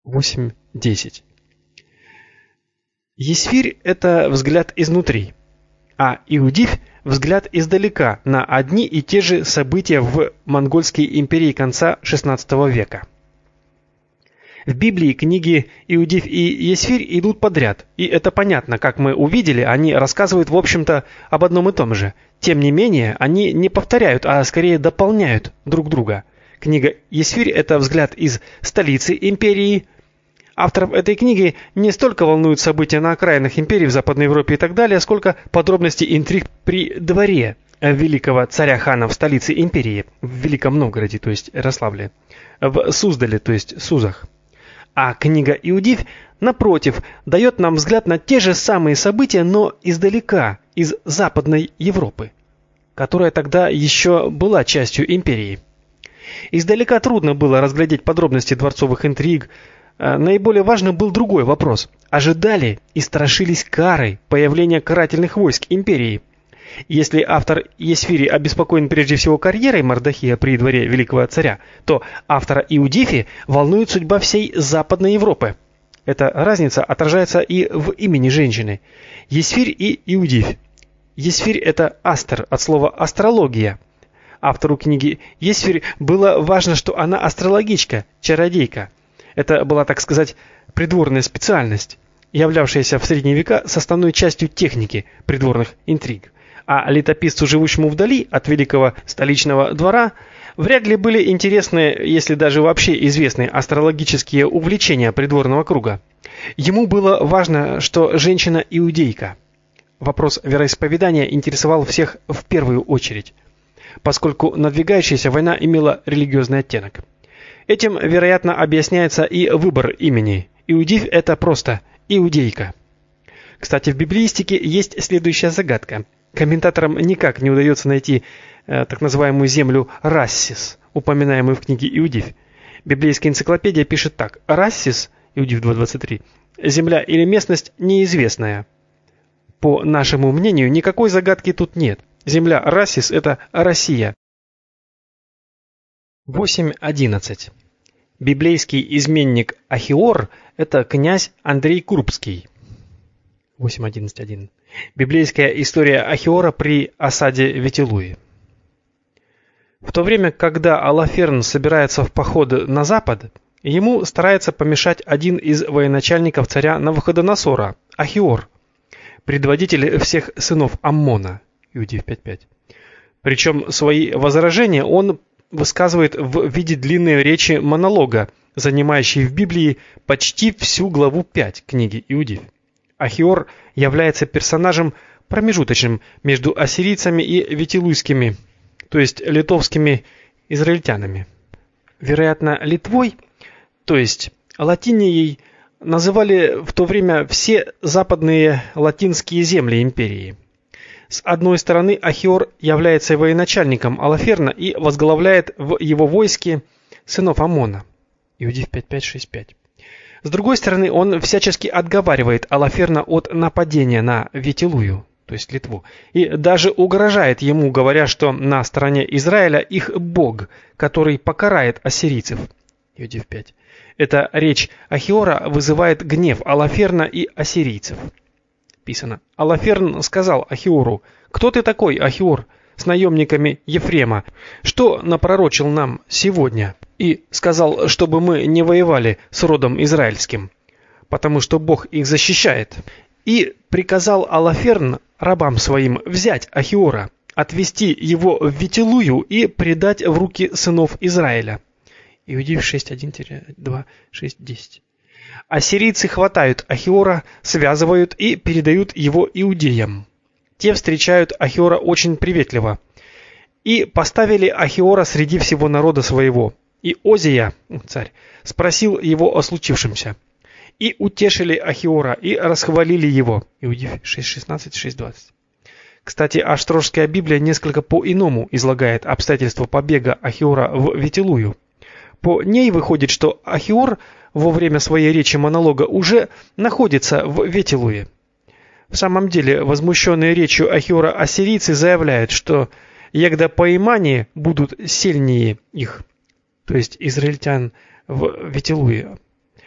8:10. Есфирь – это взгляд изнутри, а Иудифь – взгляд издалека на одни и те же события в Монгольской империи конца XVI века. В Библии книги Иудифь и Есфирь идут подряд, и это понятно, как мы увидели, они рассказывают, в общем-то, об одном и том же. Тем не менее, они не повторяют, а скорее дополняют друг друга. Книга Есфирь – это взгляд из столицы империи. Авторов этой книги не столько волнуют события на окраинах империи в Западной Европе и так далее, сколько подробности интриг при дворе великого царя-хана в столице империи, в Великом Новгороде, то есть Ярославле, в Суздале, то есть Сузах. А книга Иудифь, напротив, дает нам взгляд на те же самые события, но издалека, из Западной Европы, которая тогда еще была частью империи. Издалека трудно было разглядеть подробности дворцовых интриг. Наиболее важным был другой вопрос. Ожидали и страшились кары появления карательных войск империи. Если автор Есфири обеспокоен прежде всего карьерой Мардохия при дворе великого царя, то автора Иудифи волнует судьба всей Западной Европы. Эта разница отражается и в имени женщины. Есфирь и Иудифь. Есфирь – это астер, от слова астрология. Автору книги Есфирь было важно, что она астрологичка, чародейка. Это была, так сказать, придворная специальность, являвшаяся в средние века составной частью техники придворных интриг. А летописцу, живущему вдали от великого столичного двора, вряд ли были интересны, если даже вообще известны, астрологические увлечения придворного круга. Ему было важно, что женщина иудейка. Вопрос вероисповедания интересовал всех в первую очередь, поскольку надвигающаяся война имела религиозный оттенок. Этим, вероятно, объясняется и выбор имени. Иудифь – это просто иудейка. Кстати, в библеистике есть следующая загадка. Комментаторам никак не удается найти так называемую землю Рассис, упоминаемую в книге Иудифь. Библейская энциклопедия пишет так: Рассис, Иудифь 2:23, земля или местность неизвестная. По нашему мнению, никакой загадки тут нет. Земля Рассис – это Россия. 8:11. Библейский изменник Ахиор – это князь Андрей Курбский. 8:11.1. Библейская история Ахиора при осаде Ветилуи. В то время, когда Алаферн собирается в поход на запад, ему старается помешать один из военачальников царя Навуходоносора, Ахиор, предводитель всех сынов Аммона. Иудифь 5:5. Причем свои возражения он высказывает в виде длинной речи монолога, занимающей в Библии почти всю главу 5 книги Иудифь. Ахиор является персонажем промежуточным между ассирийцами и ветилуйскими, то есть литовскими израильтянами. Вероятно, Литвой, то есть Латинией, называли в то время все западные латинские земли империи. С одной стороны, Ахиор является военачальником Алаферна и возглавляет в его войске сынов Аммона. Иудифь 5:5-6:5. С другой стороны, он всячески отговаривает Алаферна от нападения на Ветилую, то есть Литву, и даже угрожает ему, говоря, что на стороне Израиля их Бог, который покарает ассирийцев. Иудифь 5. Эта речь Ахиора вызывает гнев Алаферна и ассирийцев. Писано: Алаферн сказал Ахиору: «Кто ты такой, Ахиор, с наемниками Ефрема? Что напророчил нам сегодня?» И сказал, чтобы мы не воевали с родом израильским, потому что Бог их защищает. И приказал Алаферн рабам своим взять Ахиора, отвести его в Ветилую и предать в руки сынов Израиля. Иудифь 6:1-2-6:10. Ассирийцы хватают Ахиора, связывают и передают его иудеям. Те встречают Ахиора очень приветливо. И поставили Ахиора среди всего народа своего. И Озия, царь, спросил его о случившемся. И утешили Ахиора, и расхвалили его. Иудифь 6:16-6:20. Кстати, Аштрожская Библия несколько по-иному излагает обстоятельства побега Ахиора в Ветилую. По ней выходит, что Ахиор во время своей речи монолога уже находится в Ветилуе. В самом деле, возмущенные речью Ахиора ассирийцы заявляют, что егда поимание будут сильнее их, то есть израильтян в Ветилуе,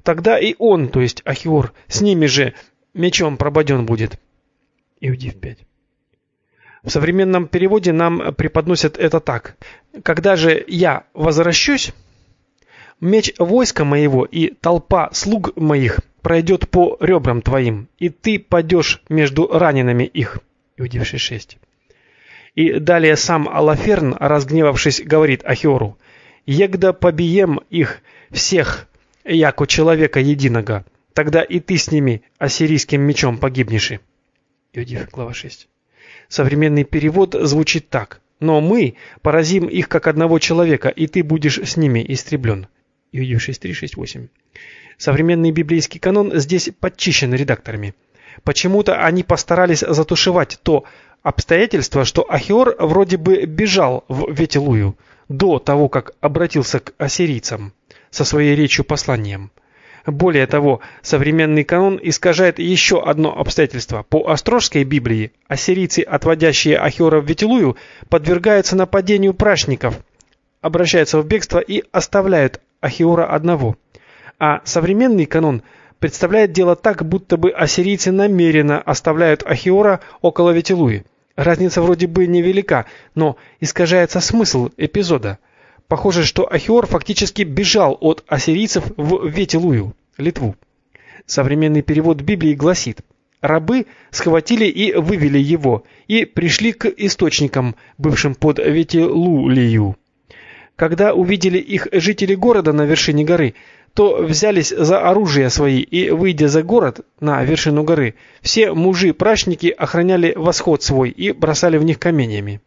тогда и он, то есть Ахиор, с ними же мечом прободен будет. Иудив 5. В современном переводе нам преподносят это так. Когда же я возвращусь, меч войска моего и толпа слуг моих пройдет по ребрам твоим, и ты падешь между ранеными их. Иудив 6.6. И далее сам Алаферн, разгневавшись, говорит Ахиору: «Егда побием их всех, яко человека единого, тогда и ты с ними ассирийским мечом погибнешь». Иудив, глава 6. Современный перевод звучит так: «Но мы поразим их как одного человека, и ты будешь с ними истреблен». Иудив 6.3, 6.8. Современный библейский канон здесь подчищен редакторами. Почему-то они постарались затушевать то обстоятельство, что Ахиор вроде бы бежал в Ветилую до того, как обратился к ассирийцам со своей речью-посланием. Более того, современный канон искажает еще одно обстоятельство. По Острожской Библии ассирийцы, отводящие Ахиора в Ветилую, подвергаются нападению прачников, обращаются в бегство и оставляют Ахиора одного. А современный канон представляет дело так, будто бы ассирийцы намеренно оставляют Ахиора около Ветилуи. Разница вроде бы невелика, но искажается смысл эпизода. Похоже, что Ахиор фактически бежал от ассирийцев в Ветилую, Литву. Современный перевод Библии гласит: рабы схватили и вывели его, и пришли к источникам, бывшим под Ветилулию. Когда увидели их жители города на вершине горы, то взялись за оружие свои, и, выйдя за город на вершину горы, все мужи-прачники охраняли восход свой и бросали в них каменьями.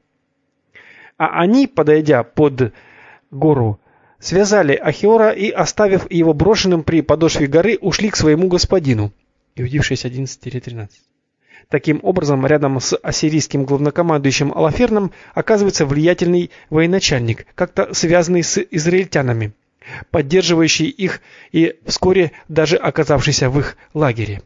А они, подойдя под гору, связали Ахиора и, оставив его брошенным при подошве горы, ушли к своему господину. Иудив 6.11-13. Таким образом, рядом с ассирийским главнокомандующим Алаферном оказывается влиятельный военачальник, как-то связанный с израильтянами, поддерживающий их и вскоре даже оказавшийся в их лагере.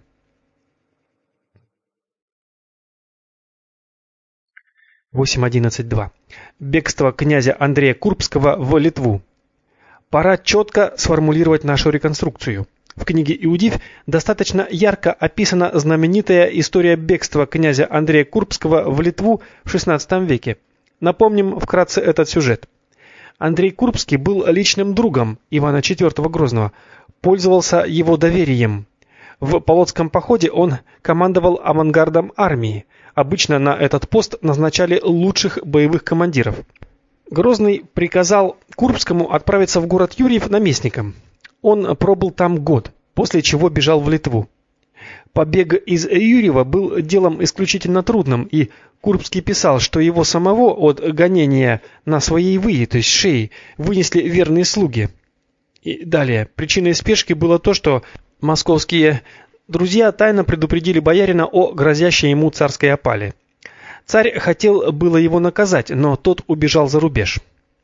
Бегство князя Андрея Курбского в Литву. Пора четко сформулировать нашу реконструкцию. В книге «Иудив» достаточно ярко описана знаменитая история бегства князя Андрея Курбского в Литву в XVI веке. Напомним вкратце этот сюжет. Андрей Курбский был личным другом Ивана IV Грозного, пользовался его доверием. В Полоцком походе он командовал авангардом армии. Обычно на этот пост назначали лучших боевых командиров. Грозный приказал Курбскому отправиться в город Юрьев наместником. Он пробыл там год, после чего бежал в Литву. Побег из Юрьева был делом исключительно трудным, и Курбский писал, что его самого от гонения на своей выи, то есть шее, вынесли верные слуги. И далее, причиной спешки было то, что московские друзья тайно предупредили боярина о грозящей ему царской опале. Царь хотел было его наказать, но тот убежал за рубеж.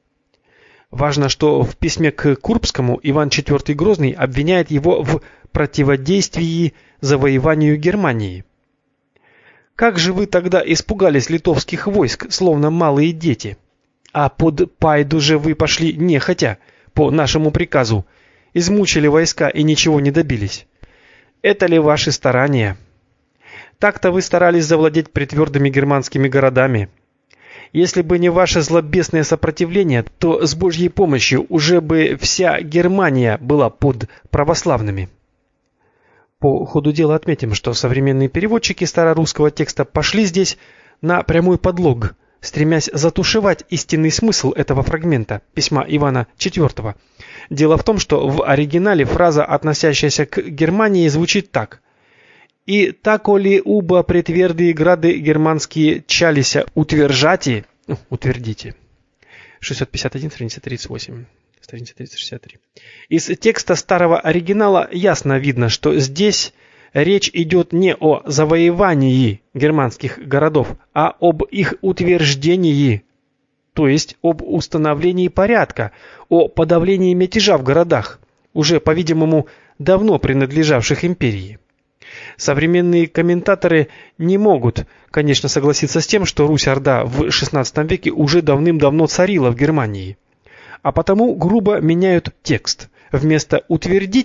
Важно, что в письме к Курбскому Иван IV Грозный обвиняет его в противодействии завоеванию Германии. Как же вы тогда испугались литовских войск, словно малые дети? А под Пайду же вы пошли нехотя, по нашему приказу, измучили войска и ничего не добились. Это ли ваши старания? Так-то вы старались завладеть притвердыми германскими городами. Если бы не ваше злобесное сопротивление, то с Божьей помощью уже бы вся Германия была под православными. По ходу дела отметим, что современные переводчики старорусского текста пошли здесь на прямой подлог, стремясь затушевать истинный смысл этого фрагмента письма Ивана IV. Дело в том, что в оригинале фраза, относящаяся к Германии, звучит так: «И таколи уба притвердые грады германские чалися утвержати», утвердите. 651, страница 38, страница 363. Из текста старого оригинала ясно видно, что здесь речь идет не о завоевании германских городов, а об их утверждении, то есть об установлении порядка, о подавлении мятежа в городах, уже, по-видимому, давно принадлежавших империи. Современные комментаторы не могут, конечно, согласиться с тем, что Русь-Орда в XVI веке уже давным-давно царила в Германии. А потому грубо меняют текст. Вместо «утвердить»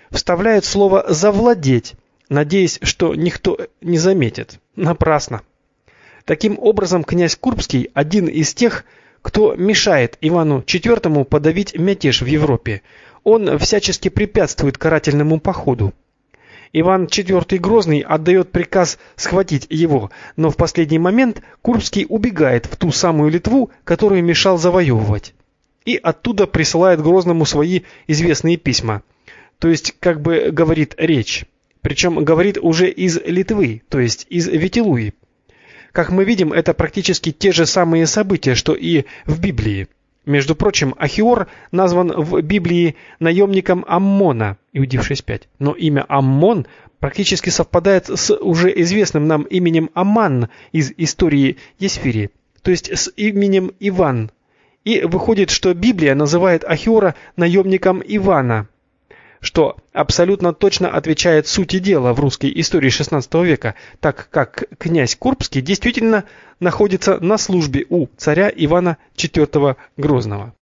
вставляют слово «завладеть», надеясь, что никто не заметит. Напрасно. Таким образом, князь Курбский один из тех, кто мешает Ивану IV подавить мятеж в Европе. Он всячески препятствует карательному походу. Иван IV Грозный отдает приказ схватить его, но в последний момент Курбский убегает в ту самую Литву, которую мешал завоевывать. И оттуда присылает Грозному свои известные письма. То есть, как бы говорит речь. Причем говорит уже из Литвы, то есть из Ветилуи. Как мы видим, это практически те же самые события, что и в Библии. Между прочим, Ахиор назван в Библии наемником Аммона, Иудеев 6.5. Но имя Аммон практически совпадает с уже известным нам именем Аман из истории Есфири, то есть с именем Иван. И выходит, что Библия называет Ахиора наемником Ивана, что абсолютно точно отвечает сути дела в русской истории XVI века, так как князь Курбский действительно находится на службе у царя Ивана IV Грозного.